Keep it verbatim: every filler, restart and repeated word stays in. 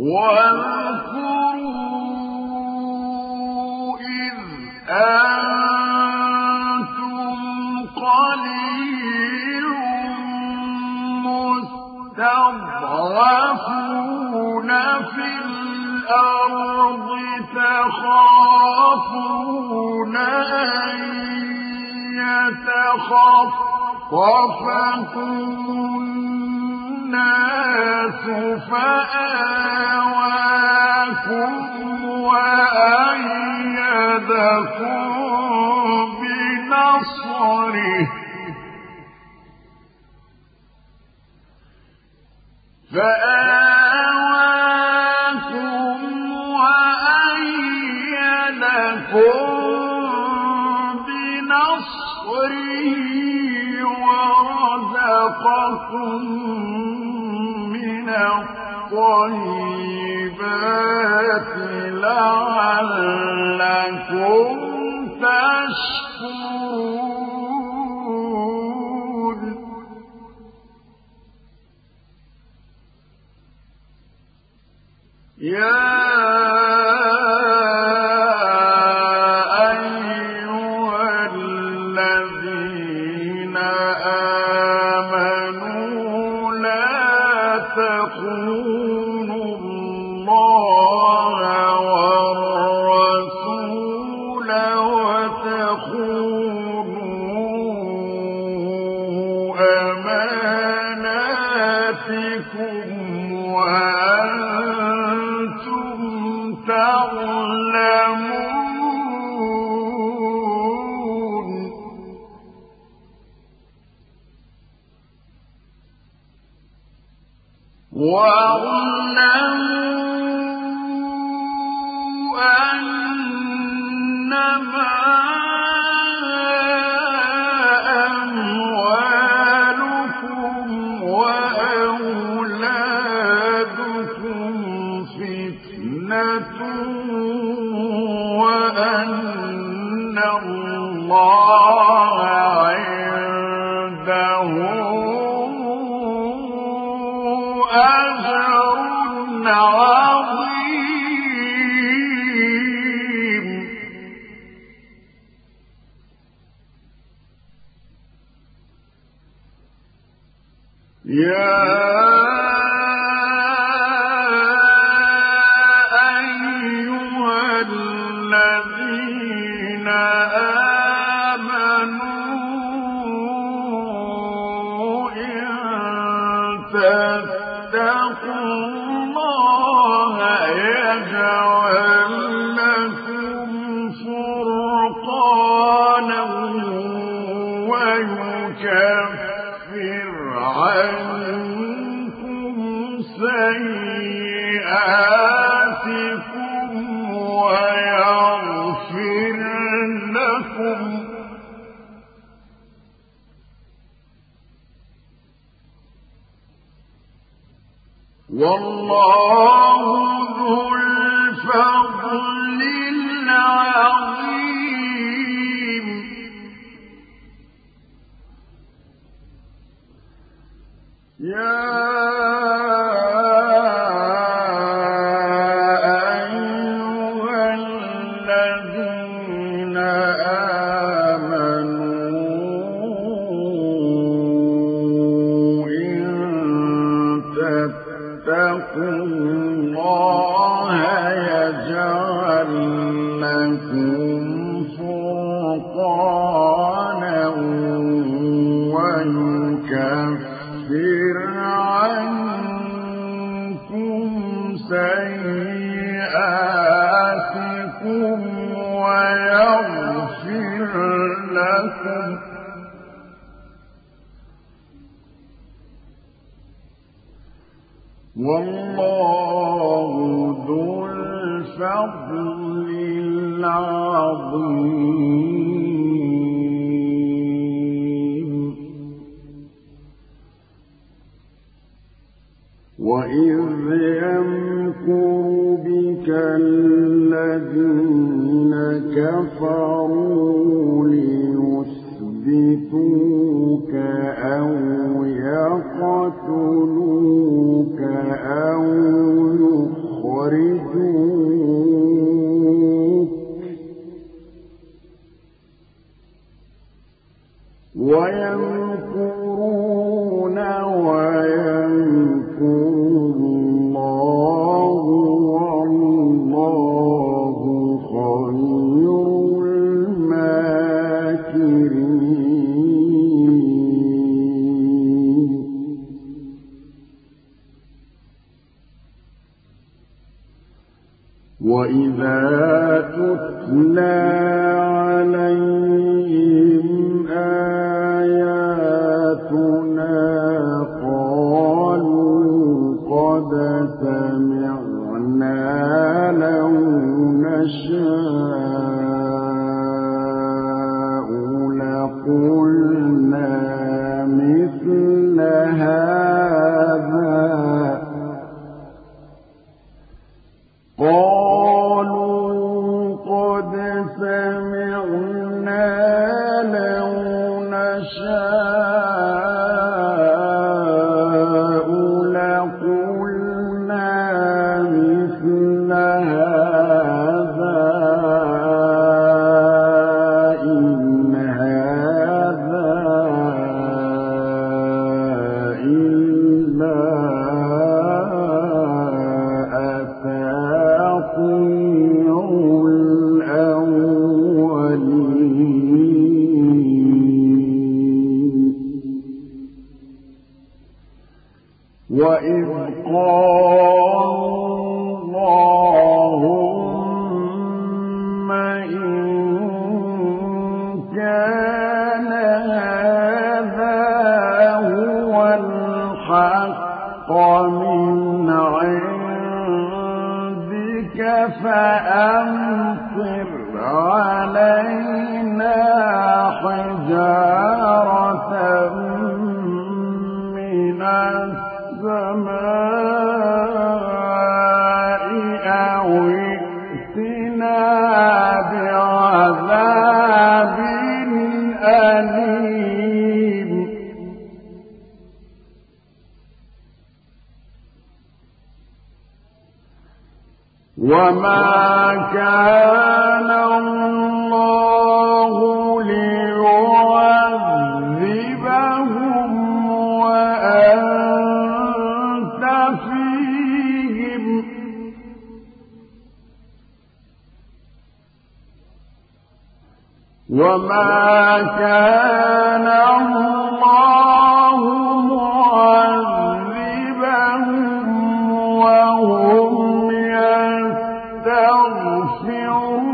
واذكروا إذ أنتم قليل مستضعفون في الأرض تخافون أن يتخطفكم الناس فآواكم وأيدكم بنصره فآواكم وأيدكم بنصره ورزقكم من الطيبات لعلكم تشكرون يا واعلموا أنما أموالكم وأولادكم فتنة وأن الله عنده أجر عظيم يا أيها الذين آمنوا إن تتقوا الله يجعل لكم فرقانا ويكفر عنكم سيئاتكم ويغفر لكم والله ذو الفضل العظيم يا أيها الذين آمنوا إن تتقوا الله يجعل لكم فرقانا ويكفر عنكم سيئاتكم ويغفر لكم والله ذو الفضل العظيم وإذ يمكر بك الذين كفروا ليثبتوك أو يقتلوك أو يخرجوك الله والله خير الماكرين. وإذا تتلى عليهم آياتنا قالوا قد سمعنا لو نشاء لقلنا مثل هذا قالوا قد سمعنا لو نشاء لقلنا مثل هذا إن هذا إلا أساطير الأولين. وإذ قالوا اللهم إن كان هذا هو الحق من عندك فأمطر علينا حجارة من السماء أو ائتنا بعذاب أليم. وما كان الله ليعذبهم وأنت فيهم وما كان الله معذبهم وهم يستغفرون